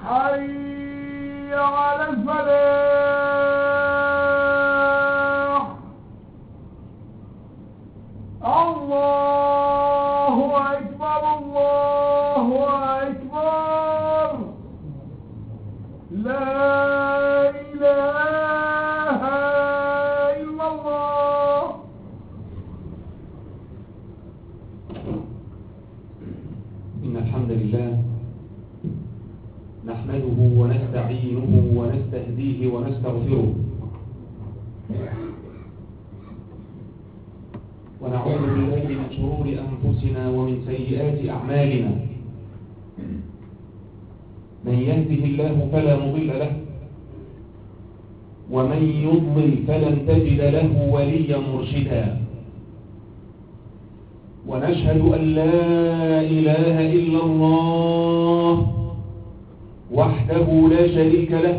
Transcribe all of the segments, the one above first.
حي على الفلاح. الله أكبر الله أكبر. لا إله إلا الله. إن الحمد لله نحمده ونستعينه ونستهديه ونستغفره، ونعوذ بالله من شرور أنفسنا ومن سيئات أعمالنا. من يهده الله فلا مضل له، ومن يضلل فلن تجد له وليا مرشدا. ونشهد أن لا إله إلا الله وحده لا شريك له،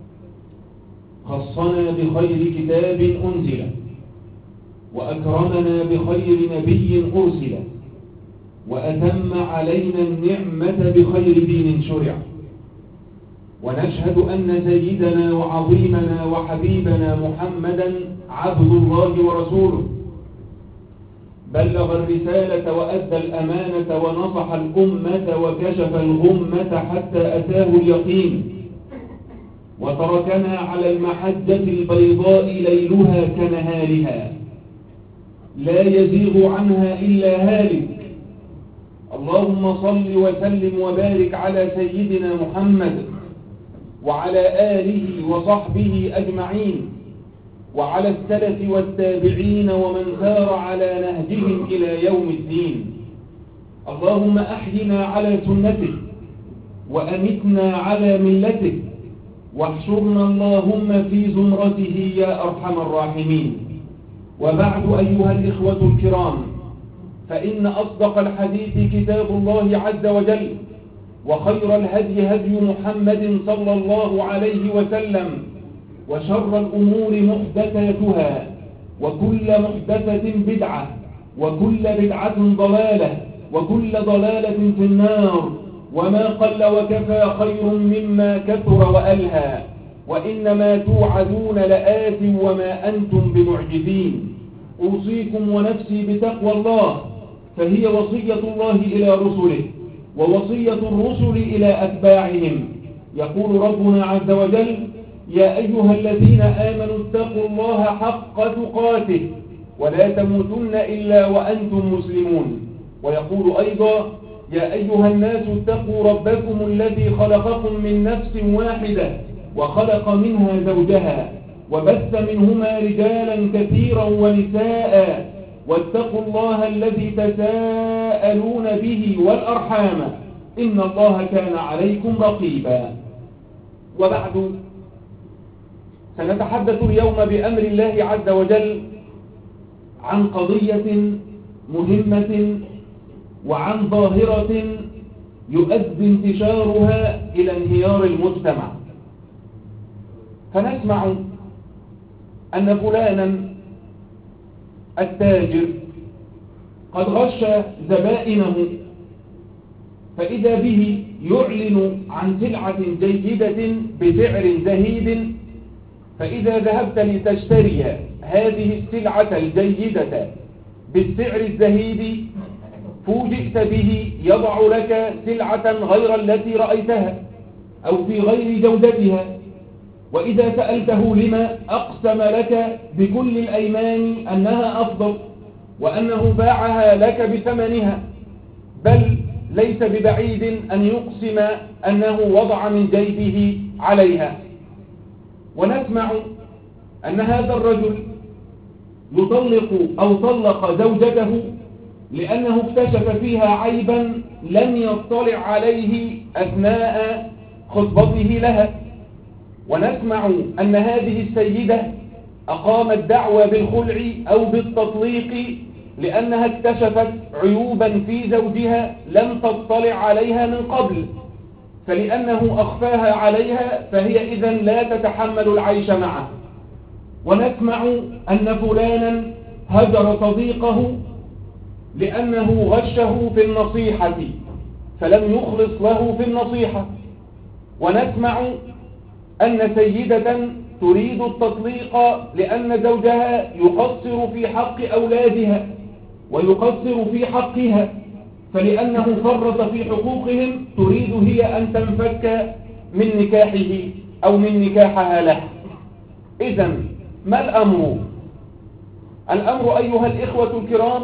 خصنا بخير كتاب أنزل، وأكرمنا بخير نبي أرسل، وأتم علينا النعمة بخير دين شرع. ونشهد أن سيدنا وعظيمنا وحبيبنا محمدا عبد الله ورسوله، بلغ الرسالة وأدى الأمانة ونصح الأمة وكشف الغمة حتى أتاه اليقين، وتركنا على المحجة البيضاء ليلها كنهارها لا يزيغ عنها إلا هالك. اللهم صل وسلم وبارك على سيدنا محمد وعلى آله وصحبه أجمعين، وعلى السلف والتابعين ومن سار على نهجهم إلى يوم الدين. اللهم أحينا على سنته وأمتنا على ملته، واحشرنا اللهم في زمرته يا أرحم الراحمين. وبعد أيها الإخوة الكرام، فإن أصدق الحديث كتاب الله عز وجل، وخير الهدي هدي محمد صلى الله عليه وسلم، وشر الأمور محدثاتها، وكل محدثة بدعة، وكل بدعة ضلالة، وكل ضلالة في النار. وما قل وكفى خير مما كثر وألهى، وإنما توعدون لآت وما أنتم بمعجزين. أوصيكم ونفسي بتقوى الله، فهي وصية الله إلى رسله، ووصية الرسل إلى أتباعهم. يقول ربنا عز وجل: يا أيها الذين آمنوا اتقوا الله حق تقاته ولا تموتن إلا وأنتم مسلمون. ويقول أيضا: يا أيها الناس اتقوا ربكم الذي خلقكم من نفس واحدة وخلق منها زوجها وبث منهما رجالا كثيرا ونساء، واتقوا الله الذي تساءلون به والأرحام إن الله كان عليكم رقيبا. وبعد، سنتحدث اليوم بأمر الله عز وجل عن قضية مهمة وعن ظاهرة يؤدي انتشارها إلى انهيار المجتمع. فنسمع أن فلانا التاجر قد غش زبائنه، فإذا به يعلن عن سلعة جيدة بسعر زهيد، فإذا ذهبت لتشتري هذه السلعة الجيدة بالسعر الزهيد فوجئت به يضع لك سلعة غير التي رأيتها أو في غير جودتها. وإذا سألته لما، أقسم لك بكل الأيمان أنها أفضل، وأنه باعها لك بثمنها، بل ليس ببعيد أن يقسم أنه وضع من جيبه عليها. ونسمع أن هذا الرجل يطلق أو طلق زوجته لأنه اكتشف فيها عيبا لم يطلع عليه أثناء خطبته لها. ونسمع أن هذه السيدة أقامت دعوى بالخلع أو بالتطليق لأنها اكتشفت عيوبا في زوجها لم تطلع عليها من قبل، فلأنه أخفاها عليها فهي إذن لا تتحمل العيش معه. ونسمع أن فلانا هجر صديقه لأنه غشه في النصيحة فلم يخلص له في النصيحة. ونسمع أن سيدة تريد التطليق لأن زوجها يقصر في حق أولادها ويقصر في حقها، فلأنه فرط في حقوقهم تريد هي أن تنفك من نكاحه أو من نكاحها له. إذن ما الأمر؟ الأمر أيها الإخوة الكرام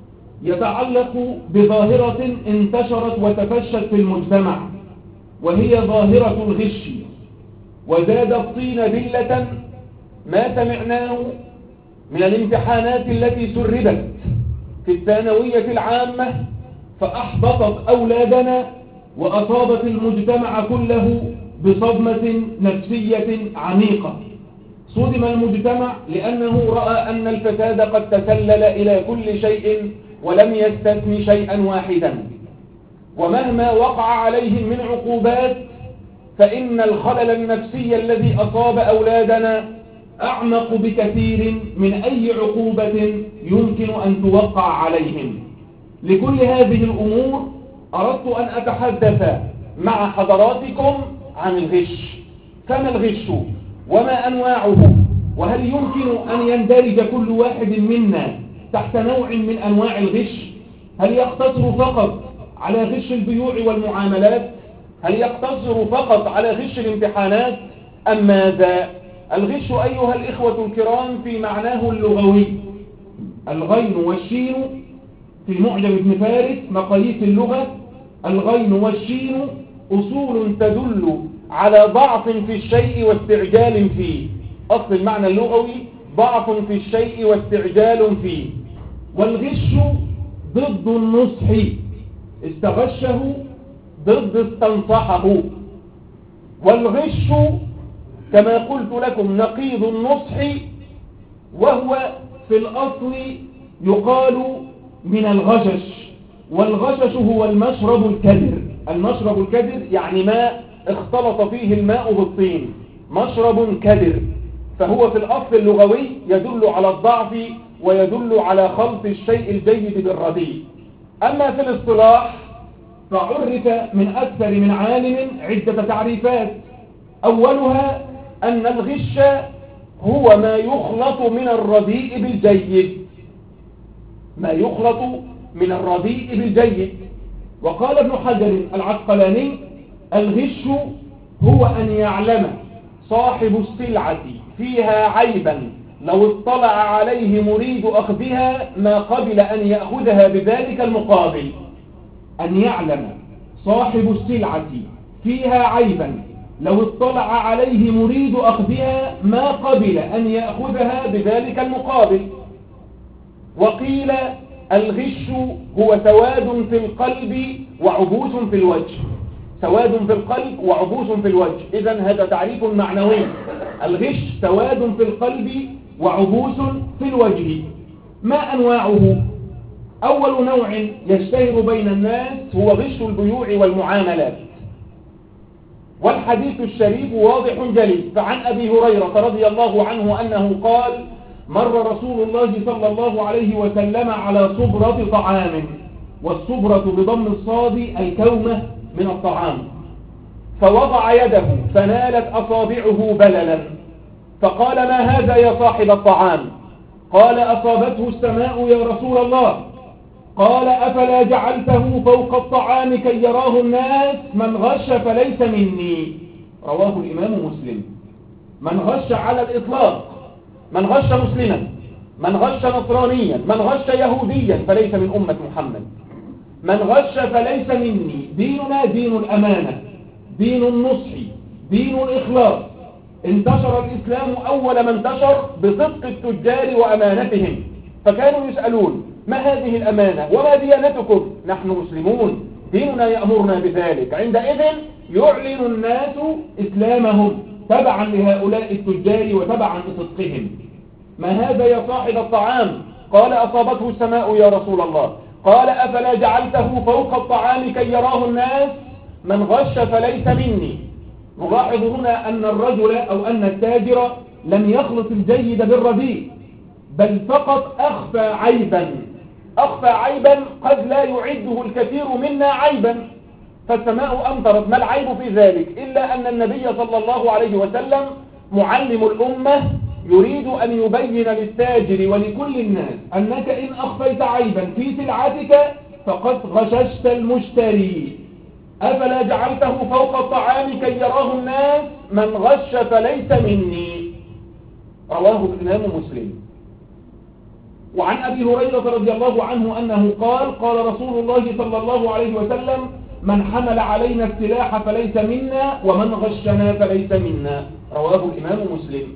يتعلق بظاهرة انتشرت وتفشت في المجتمع، وهي ظاهرة الغش، وزاد الطين بلة ما سمعناه من الامتحانات التي سربت في الثانوية العامة فأحبطت أولادنا وأصابت المجتمع كله بصدمة نفسية عميقة. صدم المجتمع لأنه رأى أن الفساد قد تسلل إلى كل شيء ولم يستثن شيئا واحدا، ومهما وقع عليهم من عقوبات فإن الخلل النفسي الذي أصاب أولادنا أعمق بكثير من أي عقوبة يمكن أن توقع عليهم. لكل هذه الأمور أردت أن أتحدث مع حضراتكم عن الغش. فما الغش وما أنواعه؟ وهل يمكن أن يندرج كل واحد منا تحت نوع من أنواع الغش؟ هل يقتصر فقط على غش البيوع والمعاملات؟ هل يقتصر فقط على غش الامتحانات أم ماذا؟ الغش أيها الإخوة الكرام في معناه اللغوي، الغين والشين في معجم ابن فارس مقاييس اللغة، الغين والشين أصول تدل على ضعف في الشيء واستعجال فيه. أصل المعنى اللغوي ضعف في الشيء واستعجال فيه. والغش ضد النصح، استغشه ضد استنصحه. والغش كما قلت لكم نقيض النصح، وهو في الأصل يقال من الغشش، والغشش هو المشرب الكدر. المشرب الكدر يعني ما اختلط فيه الماء بالطين، مشرب كدر، فهو في الأصل اللغوي يدل على الضعف ويدل على خلط الشيء الجيد بالرديء. أما في الاصطلاح فعرف من أكثر من عالم عدة تعريفات، أولها أن الغش هو ما يخلط من الرديء بالجيد، ما يخلط من الرديء بالجيد. وقال ابن حجر العسقلاني: الغش هو أن يعلم صاحب السلعة فيها عيبا لو اطلع عليه مريد أخذها ما قبل أن يأخذها بذلك المقابل. أن يعلم صاحب السلعة فيها عيبا لو اطلع عليه مريد أخذها ما قبل أن يأخذها بذلك المقابل. وقيل الغش هو سواد في القلب وعبوس في الوجه، سواد في القلب وعبوس في الوجه. إذن هذا تعريف معنوي، الغش سواد في القلب وعبوس في الوجه. ما أنواعه؟ أول نوع يشتهر بين الناس هو غش البيوع والمعاملات، والحديث الشريف واضح جلي. فعن أبي هريرة رضي الله عنه أنه قال: مر رسول الله صلى الله عليه وسلم على صبرة طعام، والصبرة بضم الصاد الكومة من الطعام، فوضع يده فنالت أصابعه بللا، فقال: ما هذا يا صاحب الطعام؟ قال: أصابته السماء يا رسول الله. قال: أفلا جعلته فوق الطعام كي يراه الناس؟ من غش فليس مني. رواه الإمام مسلم. من غش على الإطلاق، من غش مسلما، من غش نصرانيا، من غش يهوديا فليس من أمة محمد. من غش فليس مني. ديننا دين الأمانة، دين النصح، دين الإخلاص. انتشر الإسلام أول ما انتشر بصدق التجار وأمانتهم، فكانوا يسألون: ما هذه الأمانة وما ديانتكم؟ نحن مسلمون، ديننا يأمرنا بذلك. عندئذ يعلن الناس إسلامهم تبعا لهؤلاء التجار وتبعا لصدقهم. ما هذا يا صاحب الطعام؟ قال: أصابته السماء يا رسول الله. قال: أفلا جعلته فوق الطعام كي يراه الناس؟ من غش فليس مني. نلاحظ هنا أن الرجل أو أن التاجر لم يخلط الجيد بالرديء، بل فقط أخفى عيبا، أخفى عيبا قد لا يعده الكثير منا عيبا. فالسماء أمطرت، ما العيب في ذلك؟ إلا أن النبي صلى الله عليه وسلم معلم الأمة يريد أن يبين للتاجر ولكل الناس أنك إن أخفيت عيبا في سلعتك فقد غششت المشتري. أفلا جعلته فوق الطعام كي يراه الناس؟ من غش فليس مني. رواه الإمام مسلم. وعن أبي هريرة رضي الله عنه أنه قال: قال رسول الله صلى الله عليه وسلم: من حمل علينا السلاح فليس منا، ومن غشنا فليس منا. رواه الإمام مسلم.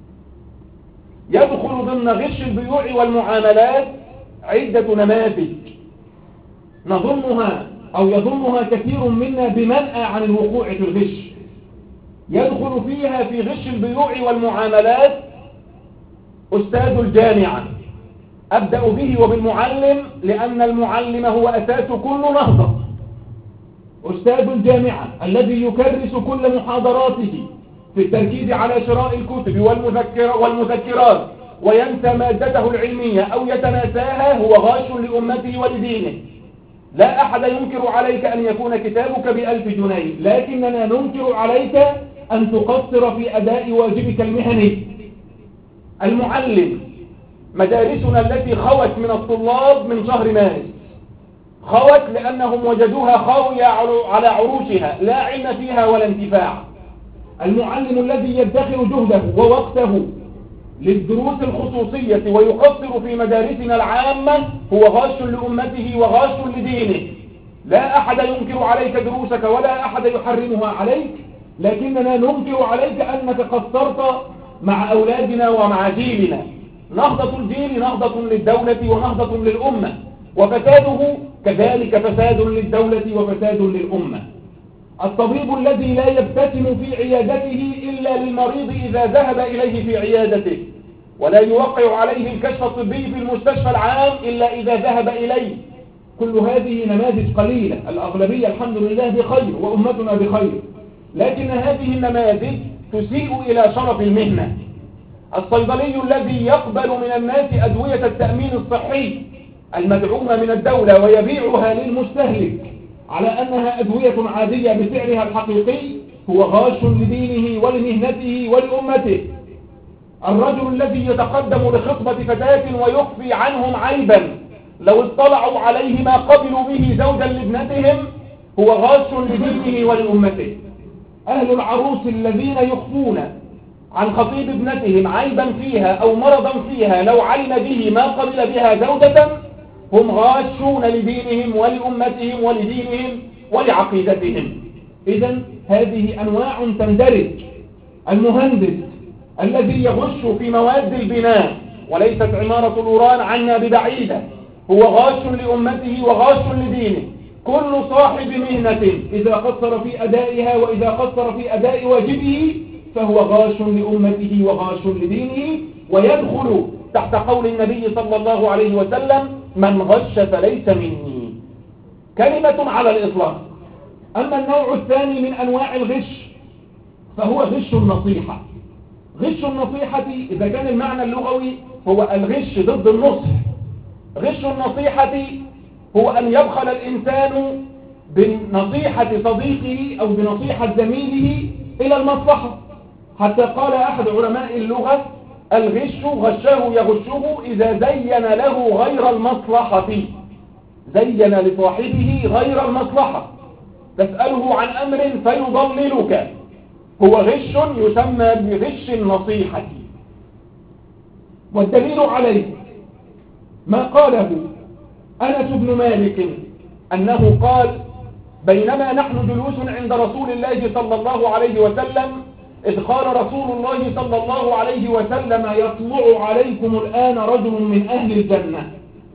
يدخل ضمن غش البيوع والمعاملات عدة نماذج نظنها أو يظنها كثير منا بمنأى عن الوقوع في الغش. يدخل فيها في غش البيوع والمعاملات أستاذ الجامعة. أبدأ به وبالمعلم لأن المعلم هو أساس كل نهضة. أستاذ الجامعة الذي يكرس كل محاضراته في التركيز على شراء الكتب والمذكرات وينسى مادته العلمية أو يتناساها هو غاش لأمته ولدينه. لا أحد ينكر عليك أن يكون كتابك ب1000 جنيه، لكننا ننكر عليك أن تقصر في أداء واجبك المهني. المعلم، مدارسنا التي خوت من الطلاب من شهر مارس، خوت لأنهم وجدوها خاوية على عروشها، لا علم فيها ولا انتفاع. المعلم الذي يدخر جهده ووقته للدروس الخصوصية ويقصر في مدارسنا العامة هو غاش لأمته وغاش لدينه. لا أحد ينكر عليك دروسك ولا أحد يحرمها عليك، لكننا ننكر عليك أنك قصرت مع أولادنا ومع جيلنا. نهضة الجيل نهضة للدولة ونهضة للأمة، وفساده كذلك فساد للدولة وفساد للأمة. الطبيب الذي لا يبتسم في عيادته إلا للمريض إذا ذهب إليه في عيادته، ولا يوقع عليه الكشف الطبي في المستشفى العام إلا إذا ذهب إليه. كل هذه نماذج قليلة، الأغلبية الحمد لله بخير وأمتنا بخير، لكن هذه النماذج تسيء إلى شرف المهنة. الصيدلي الذي يقبل من الناس أدوية التأمين الصحي المدعومة من الدولة ويبيعها للمستهلك على أنها أدوية عادية بسعرها الحقيقي هو غاش لدينه ولمهنته ولأمته. الرجل الذي يتقدم لخطبة فتاة ويخفي عنهم عيبا لو اطلعوا عليه ما قبلوا به زوجا لابنتهم هو غاش لدينه ولأمته. أهل العروس الذين يخفون عن خطيب ابنتهم عيبا فيها أو مرضا فيها لو علم به ما قبل بها زوجة هم غاشون لدينهم ولأمتهم ولدينهم ولعقيدتهم. إذن هذه أنواع تندرج. المهندس الذي يغش في مواد البناء وليست عمارة الوران عنا ببعيدة هو غاش لأمته وغاش لدينه. كل صاحب مهنة إذا قصر في أدائها وإذا قصر في أداء واجبه فهو غاش لأمته وغاش لدينه، ويدخل تحت قول النبي صلى الله عليه وسلم: من غش فليس مني. كلمة على الإطلاق. أما النوع الثاني من أنواع الغش فهو غش النصيحة. غش النصيحة إذا كان المعنى اللغوي هو الغش ضد النصح، غش النصيحة هو أن يبخل الإنسان بنصيحة صديقه أو بنصيحة زميله إلى المصلحة. حتى قال أحد علماء اللغة: الغش غشه يغشه إذا زين له غير المصلحة، زين لصاحبه غير المصلحة. تسأله عن أمر فيضللك، هو غش يسمى بغش النصيحة. والدليل عليه ما قاله أنس بن مالك أنه قال: بينما نحن جلوس عند رسول الله صلى الله عليه وسلم إذ قال رسول الله صلى الله عليه وسلم: يطلع عليكم الآن رجل من أهل الجنة.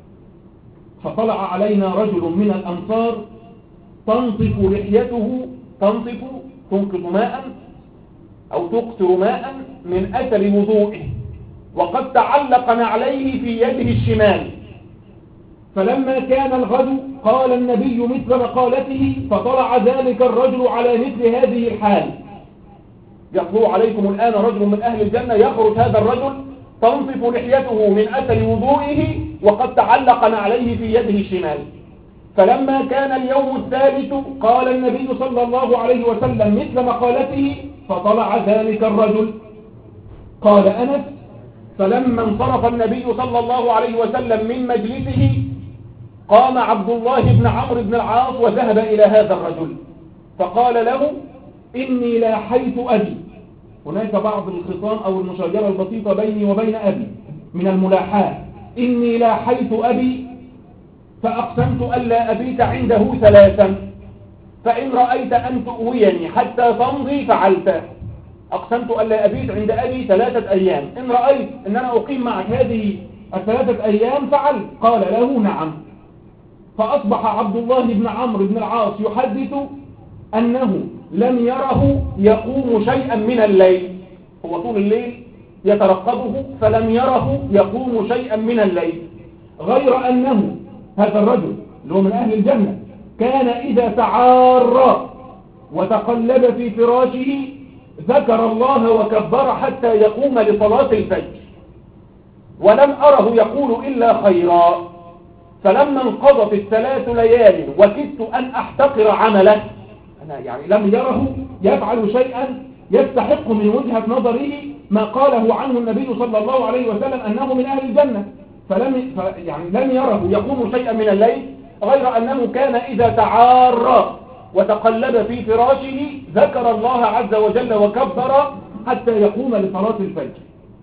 فطلع علينا رجل من الأنصار تنطف لحيته، تنقط ماء أو تقطر ماء من أثر وضوئه، وقد تعلق نعليه في يده الشمال. فلما كان الغد قال النبي مثل مقالته، فطلع ذلك الرجل على مثل هذه الحال: يطلع عليكم الآن رجل من أهل الجنة. يخرج هذا الرجل تنطف لحيته من أثر وضوئه وقد تعلق نعليه في يده الشمال. فلما كان اليوم الثالث قال النبي صلى الله عليه وسلم مثل مقالته، فطلع ذلك الرجل. قال أنس: فلما انصرف النبي صلى الله عليه وسلم من مجلسه قام عبد الله بن عمرو بن العاص وذهب إلى هذا الرجل فقال له: إني لاحيت أبي. هناك بعض الخصام أو المشاجرة البسيطة بيني وبين أبي من الملاحاة. إني لاحيت أبي فأقسمت ألا أبيت عنده 3، فإن رأيت أن تؤويني حتى تمضي فعلت. أقسمت ألا أبيت عند أبي 3 أيام، إن رأيت أن أنا أقيم معك هذه 3 أيام فعلت. قال له: نعم. فأصبح عبد الله بن عمرو بن العاص يحدث أنه لم يره يقوم شيئا من الليل، هو طول الليل يترقبه فلم يره يقوم شيئا من الليل، غير أنه هذا الرجل اللي هو من أهل الجنة كان إذا تعار وتقلب في فراشه ذكر الله وكبر حتى يقوم لصلاة الفجر، ولم أره يقول إلا خيرا. فلما انقضت ال3 ليال وكدت أن أحتقر عمله، أنا يعني لم يره يفعل شيئا يستحق من وجهة نظره ما قاله عنه النبي صلى الله عليه وسلم أنه من أهل الجنة، لم يره يقوم شيئا من الليل، غير أنه كان إذا تعار وتقلب في فراشه ذكر الله عز وجل وكبر حتى يقوم لصلاة الفجر.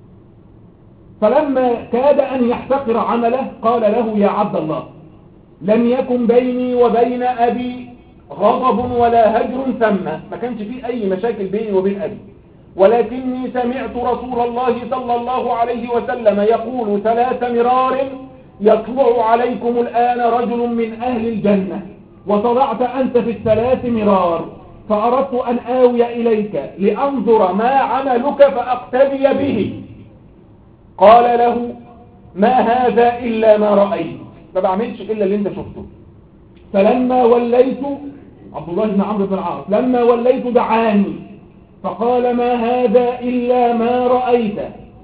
فلما كاد أن يحتقر عمله قال له: يا عبد الله، لم يكن بيني وبين أبي غضب ولا هجر ثم، ما كانش فيه أي مشاكل بيني وبين أبي، ولكني سمعت رسول الله صلى الله عليه وسلم يقول 3 مرار: يطلع عليكم الآن رجل من أهل الجنة، وطلعت أنت في ال3 مرار، فأردت أن آوي إليك لأنظر ما عملك فأقتدي به. قال له: ما هذا إلا ما رأيت، ما بعملش إلا اللي انت شفته. فلما وليت عبد الله بن عمرو بن العاص لما وليت دعاني فقال: ما هذا إلا ما رأيت،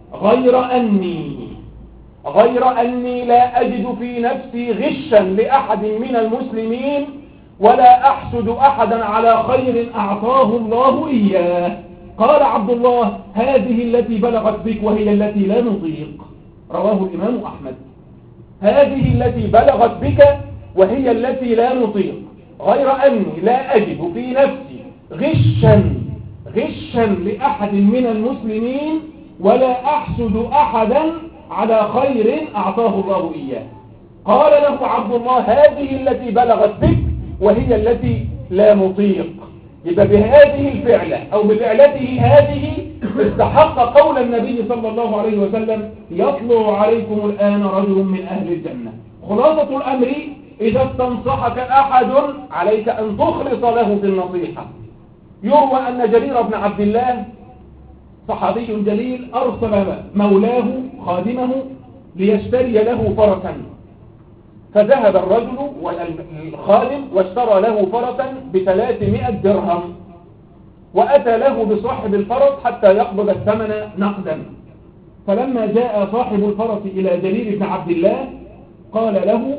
غير أني لا أجد في نفسي غشا لأحد من المسلمين ولا أحسد أحدا على خير أعطاه الله إياه. قال عبد الله: هذه التي بلغت بك وهي التي لا نطيق. رواه الإمام أحمد. هذه التي بلغت بك وهي التي لا نطيق، غير أني لا أجد في نفسي غشا لأحد من المسلمين ولا أحسد أحدا على خير أعطاه الله إياه. قال له عبد الله: هذه التي بلغت بك وهي التي لا نطيق. يبقى بهذه الفعلة أو بفعلته هذه استحق قول النبي صلى الله عليه وسلم: يطلع عليكم الآن رجل من أهل الجنة. خلاصة الأمر: إذا استنصحك أحد عليك أن تخلص له في النصيحة. يروى أن جرير بن عبد الله صحابي جليل أرسل مولاه خادمه ليشتري له فرسا، فذهب الرجل والخادم واشترى له فرسا ب300 درهم، وأتى له بصاحب الفرس حتى يقبض الثمن نقدا. فلما جاء صاحب الفرس إلى جرير بن عبد الله قال له: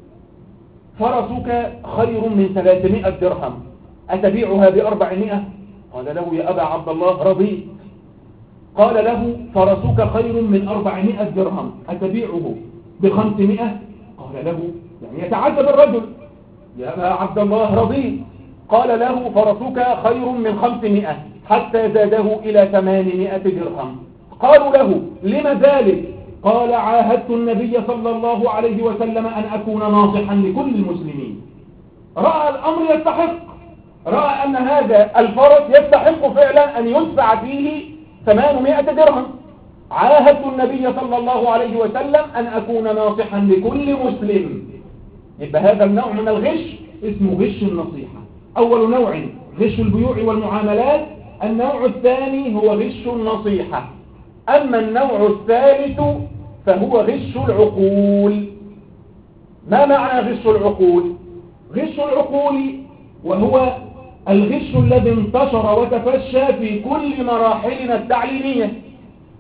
فرسك خير من 300 درهم، أتبيعها ب400؟ قال له: يا أبا عبد الله رضيت. قال له: فرسك خير من 400 درهم، أتبيعه ب500؟ قال له، يعني يتعجب الرجل: يا أبا عبد الله رضيت. قال له: فرسك خير من 500، حتى زاده إلى 800 درهم. قالوا له: لم ذلك؟ قال: عاهدت النبي صلى الله عليه وسلم أن أكون ناصحا لكل المسلمين. رأى الأمر يستحق، رأى أن هذا الفرس يستحق فعلا أن يدفع فيه 800 درهم. عاهدت النبي صلى الله عليه وسلم أن أكون ناصحا لكل مسلم. يبقى هذا النوع من الغش اسمه غش النصيحة. أول نوع غش البيوع والمعاملات، النوع الثاني هو غش النصيحة. أما النوع الثالث فهو غش العقول. ما معنى غش العقول؟ غش العقول وهو الغش الذي انتشر وتفشى في كل مراحلنا التعليمية.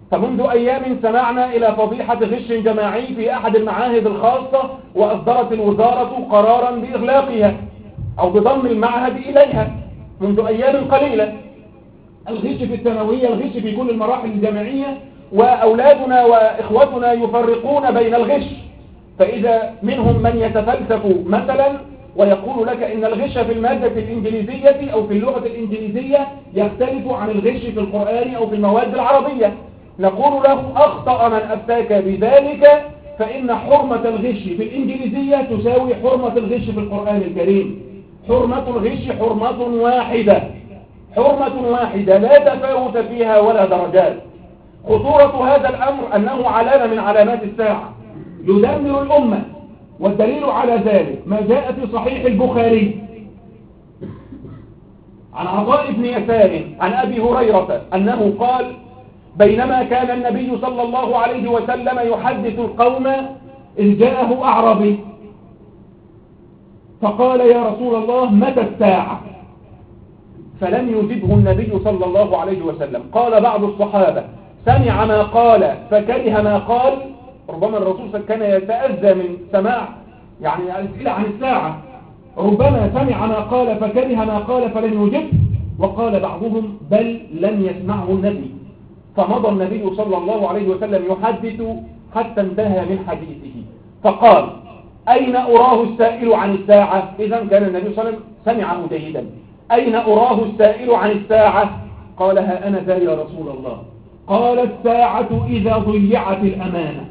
فمنذ أيام سمعنا إلى فضيحة غش جماعي في أحد المعاهد الخاصة، وأصدرت الوزارة قرارا بإغلاقها أو بضم المعهد إليها منذ أيام قليلة. الغش في الثانوية، الغش في كل المراحل الجامعية، وأولادنا وإخوتنا يفرقون بين الغش. فإذا منهم من يتفلسف مثلا ويقول لك إن الغش في المادة الإنجليزية أو في اللغة الإنجليزية يختلف عن الغش في القرآن أو في المواد العربية، نقول له أخطأ من أفتاك بذلك، فإن حرمة الغش في الإنجليزية تساوي حرمة الغش في القرآن الكريم. حرمة الغش حرمة واحدة، حرمة واحدة لا تفاوت فيها ولا درجات. خطورة هذا الأمر أنه علامة من علامات الساعة يدمر الأمة، والدليل على ذلك ما جاء في صحيح البخاري عن عطاء بن يسار عن أبي هريرة أنه قال: بينما كان النبي صلى الله عليه وسلم يحدث القوم إذ جاءه أعرابي فقال: يا رسول الله متى الساعة؟ فلم يجبه النبي صلى الله عليه وسلم. قال بعض الصحابة: سمع ما قال فكره ما قال. ربما الرسول كان يتأذى من سماع يعني الأسئلة عن الساعة، ربما سمع ما قال فكره ما قال فلم يجب. وقال بعضهم: بل لم يسمعه النبي. فمضى النبي صلى الله عليه وسلم يحدث حتى انتهى من حديثه، فقال: أين أراه السائل عن الساعة؟ إذن كان النبي صلى الله عليه وسلم سمعه جيدا. أين أراه السائل عن الساعة؟ قال: ها أنا ذا يا رسول الله. قال: الساعة إذا ضيعت الأمانة.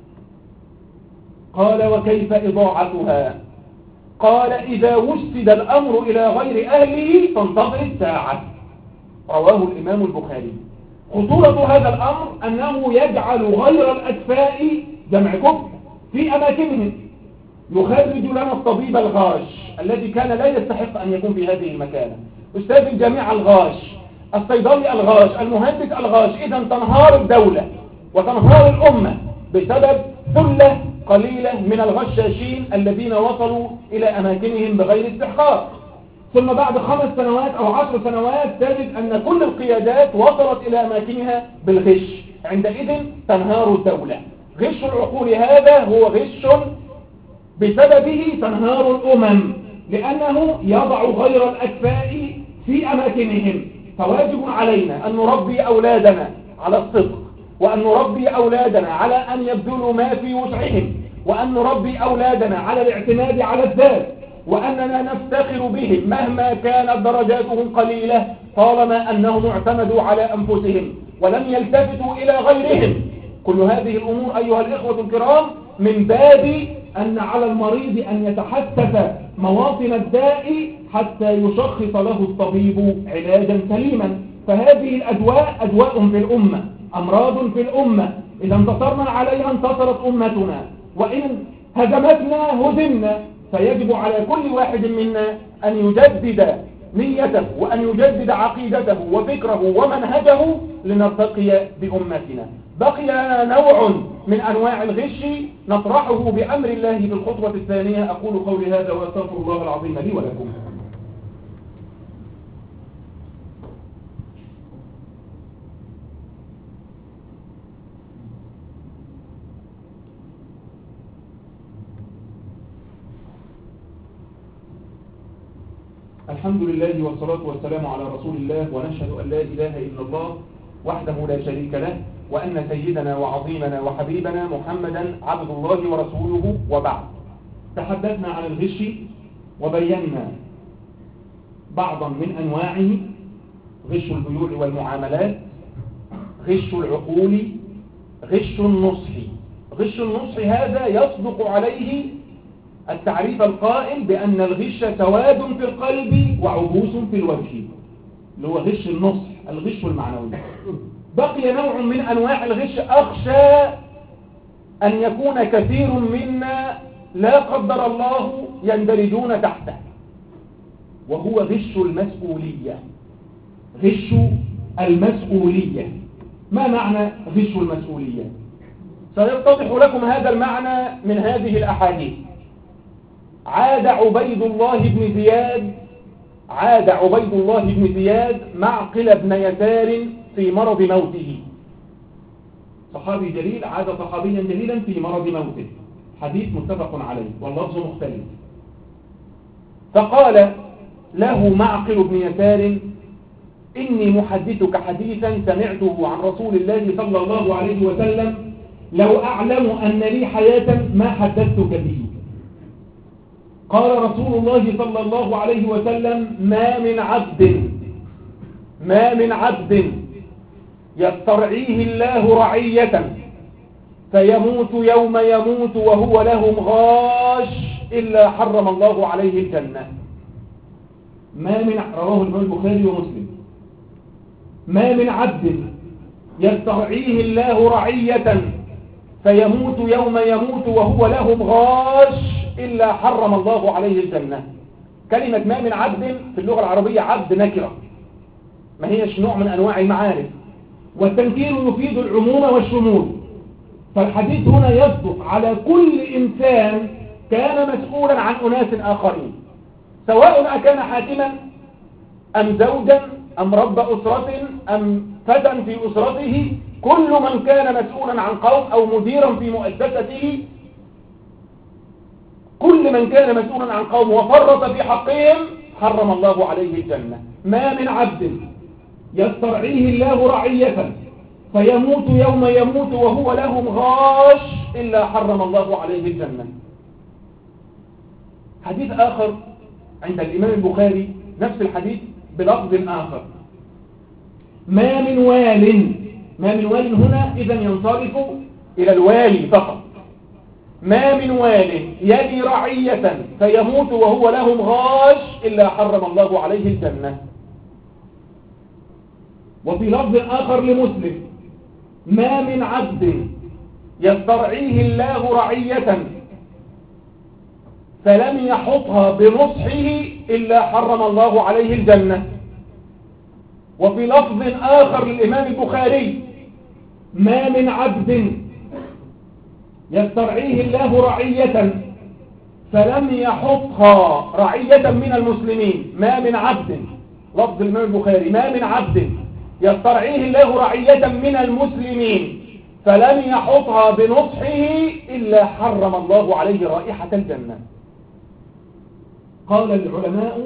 قال: وكيف إضاعتها؟ قال: إذا وسد الأمر إلى غير أهله فانتظر الساعة. رواه الإمام البخاري. خطورة هذا الأمر أنه يجعل غير الأكفاء جمع كفء في أماكنهم. يخرج لنا الطبيب الغاش الذي كان لا يستحق أن يكون في هذه المكانة، أستاذ الجامعة الغاش، الصيدلي الغاش، المهندس الغاش. إذن تنهار الدولة وتنهار الأمة بسبب ثلة قليلة من الغشاشين الذين وصلوا إلى أماكنهم بغير استحقاق. ثم بعد 5 سنوات أو 10 سنوات تجد أن كل القيادات وصلت إلى أماكنها بالغش. عندئذ تنهار الدولة. غش العقول هذا هو غش بسببه تنهار الأمم، لأنه يضع غير الأكفاء في أماكنهم. فواجب علينا أن نربي أولادنا على الصدق، وأن نربي أولادنا على أن يبذلوا ما في وسعهم، وأن نربي أولادنا على الاعتماد على الذات، وأننا نفتخر بهم مهما كانت درجاتهم قليلة طالما أنهم اعتمدوا على أنفسهم ولم يلتفتوا إلى غيرهم. كل هذه الأمور أيها الإخوة الكرام من باب أن على المريض أن يتحسس مواطن الداء حتى يشخص له الطبيب علاجا سليما. فهذه الأدواء أدواء في الأمة، أمراض في الأمة، إذا انتصرنا عليها انتصرت أمتنا، وإن هزمتنا هزمنا. فيجب على كل واحد منا أن يجدد نيته وأن يجدد عقيدته وفكره ومنهجه لنرتقي بأمتنا. بقي لنا نوع من أنواع الغش نطرحه بأمر الله في الخطوة الثانية. أقول قولي هذا وأستغفر الله العظيم لي ولكم. الحمد لله والصلاة والسلام على رسول الله، ونشهد أن لا إله إلا الله وحده لا شريك له، وأن سيدنا وعظيمنا وحبيبنا محمدا عبد الله ورسوله. وبعد، تحدثنا عن الغش وبينا بعضا من أنواعه: غش البيوع والمعاملات، غش العقول، غش النصح. غش النصح هذا يصدق عليه التعريف القائل بأن الغش سواد في القلب وعبوس في الوجه، اللي هو غش النصح، الغش المعنوي. بقي نوع من أنواع الغش أخشى أن يكون كثير منا لا قدر الله يندرجون تحته، وهو غش المسؤولية. غش المسؤولية. ما معنى غش المسؤولية؟ سيتضح لكم هذا المعنى من هذه الأحاديث. عاد عبيد الله بن زياد معقل بن يسار في مرض موته، صحابي جليل عاد صحابيا جليلا في مرض موته، حديث متفق عليه واللفظ مختلف. فقال له معقل بن يسار: إني محدثك حديثا سمعته عن رسول الله صلى الله عليه وسلم، لو أعلم أن لي حياة ما حدثتك به. قال رسول الله صلى الله عليه وسلم: ما من عبد يسترعيه الله رعية فيموت يوم يموت وهو لهم غاش إلا حرم الله عليه الجنة. رواه البخاري ومسلم. ما من عبد يسترعيه الله رعية فيموت يوم يموت وهو لهم غاش إلا حرم الله عليه الجنة. كلمة ما من عبد في اللغة العربية عبد نكرة، ما هيش نوع من أنواع المعارف، والتنكير يفيد العموم والشمول. فالحديث هنا يصدق على كل إنسان كان مسؤولا عن أناس آخرين، سواء أكان حاكما أم زوجا أم رب أسرة أم فتى في أسرته. كل من كان مسؤولا عن قوم أو مديرا في مؤسسته، كل من كان مسؤولا عن قوم وفرط في حقهم حرم الله عليه الجنة. ما من عبد يسترعيه الله رعية فيموت يوم يموت وهو لهم غاش إلا حرم الله عليه الجنة. حديث آخر عند الإمام البخاري نفس الحديث بلفظ آخر: ما من وال هنا إذن ينصرف إلى الوالي فقط. ما من وال يلي رعية فيموت وهو لهم غاش إلا حرم الله عليه الجنة. وفي لفظ آخر لمسلم: ما من عبد يسترعيه الله رعية فلم يحطها بنصحه إلا حرم الله عليه الجنة. وفي لفظ آخر للإمام البخاري: ما من عبد يسترعيه الله رعية فلم يحطها رعية من المسلمين. ما من عبد، لفظ الإمام البخاري: ما من عبد يسترعيه الله رعية من المسلمين فلم يحطها بنصحه إلا حرم الله عليه رائحة الجنة. قال العلماء: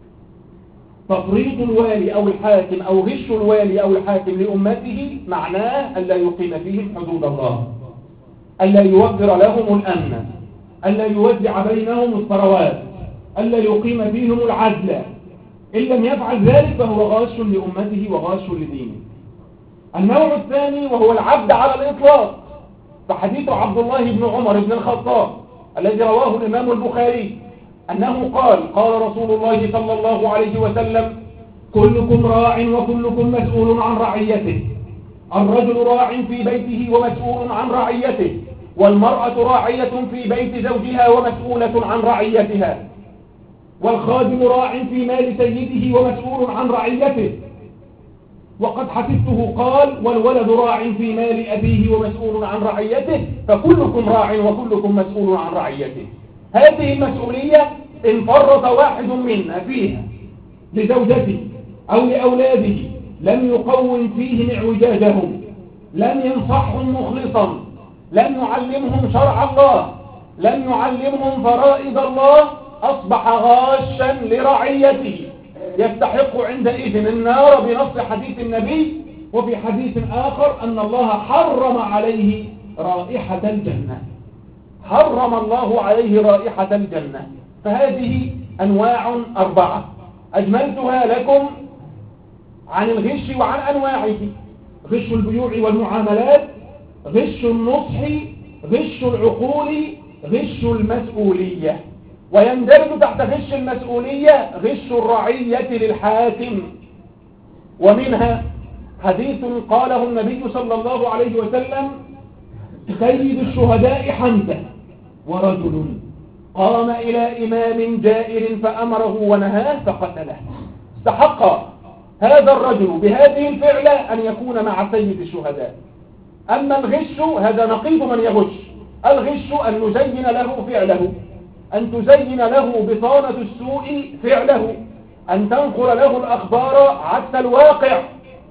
تفريط الوالي أو الحاكم أو غش الوالي أو الحاكم لأمته معناه ألا يقيم فيهم حدود الله، ألا يوفر لهم الأمن، ألا يوزع بينهم الثروات، ألا يقيم فيهم العدل. إن لم يفعل ذلك فهو غاش لأمته وغاش لدينه. النوع الثاني وهو العبد على الإطلاق، فحديث عبد الله بن عمر بن الخطاب الذي رواه الإمام البخاري أنه قال رسول الله صلى الله عليه وسلم: كلكم راع وكلكم مسؤول عن رعيته. الرجل راع في بيته ومسؤول عن رعيته، والمرأة راعية في بيت زوجها ومسؤولة عن رعيتها، والخادم راع في مال سيده ومسؤول عن رعيته. وقد حفظته قال: والولد راع في مال أبيه ومسؤول عن رعيته، فكلكم راع وكلكم مسؤول عن رعيته. هذه المسؤولية إن فرط واحد منا فيها لزوجته أو لأولاده لم يقوم فيهم اعوجاجهم، لم ينصحهم مخلصا، لم يعلمهم شرع الله، لم يعلمهم فرائض الله، أصبح غاشا لرعيته، يستحق عندئذ النار بنص حديث النبي. وفي حديث آخر أن الله حرم عليه رائحة الجنة، حرم الله عليه رائحة الجنة. فهذه أنواع 4 أجملتها لكم عن الغش وعن أنواعه: غش البيوع والمعاملات، غش النصح، غش العقول، غش المسؤولية. ويندرج تحت غش المسؤولية غش الرعية للحاكم. ومنها حديث قاله النبي صلى الله عليه وسلم: سيد الشهداء حمزة، ورجل قام إلى إمام جائر فأمره ونهاه فقتله. استحق هذا الرجل بهذه الفعلة أن يكون مع سيد الشهداء. أما الغش هذا نقيض من يغش. الغش أن نزين له فعله، أن تزين له بطانة السوء فعله، أن تنقل له الأخبار عكس الواقع،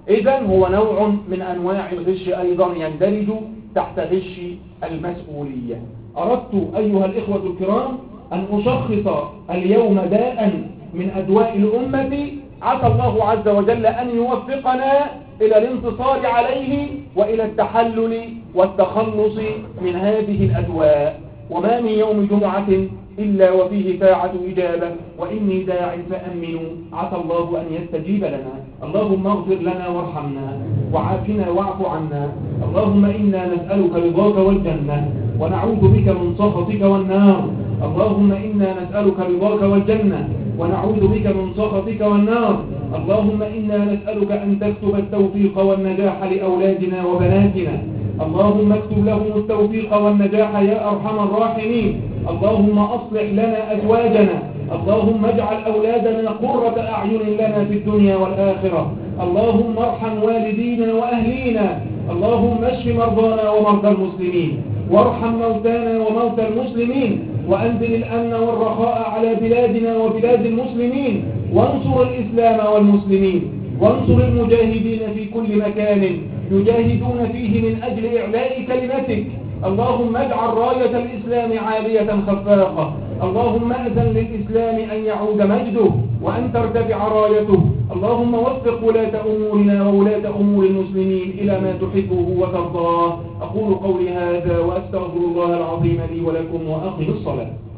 إذا هو نوع من أنواع الغش أيضا يندرج تحت غش المسؤولية. أردت أيها الإخوة الكرام أن أشخص اليوم داء من أدواء الأمة، عسى الله عز وجل أن يوفقنا إلى الانتصار عليه وإلى التحلل والتخلص من هذه الأدواء. وما من يوم جمعة إلا وفيه ساعة إجابة، وإني داع فأمنوا، عسى الله أن يستجيب لنا. اللهم اغفر لنا وارحمنا وعافنا واعف عنا. اللهم إنا نسألك رضاك والجنة ونعوذ بك من سخطك والنار. اللهم إنا نسألك رضاك والجنة ونعوذ بك من سخطك والنار. اللهم إنا نسألك أن تكتب التوفيق والنجاح لأولادنا وبناتنا. اللهم اكتب لهم التوفيق والنجاح يا أرحم الراحمين. اللهم أصلح لنا أزواجنا. اللهم اجعل أولادنا قرة أعين لنا في الدنيا والآخرة. اللهم ارحم والدينا وأهلينا. اللهم اشف مرضانا ومرضى المسلمين، وارحم موتانا وموتى المسلمين، وأنزل الأمن والرخاء على بلادنا وبلاد المسلمين، وانصر الإسلام والمسلمين، وانصر المجاهدين في كل مكان يجاهدون فيه من أجل إعلاء كلمتك. اللهم اجعل راية الإسلام عالية خفاقة. اللهم أذن للإسلام أن يعود مجده وأن ترتفع رايته. اللهم وفق ولاة أمورنا وولاة أمور المسلمين إلى ما تحبه وترضاه. أقول قولي هذا وأستغفر الله العظيم لي ولكم، وأقم الصلاة.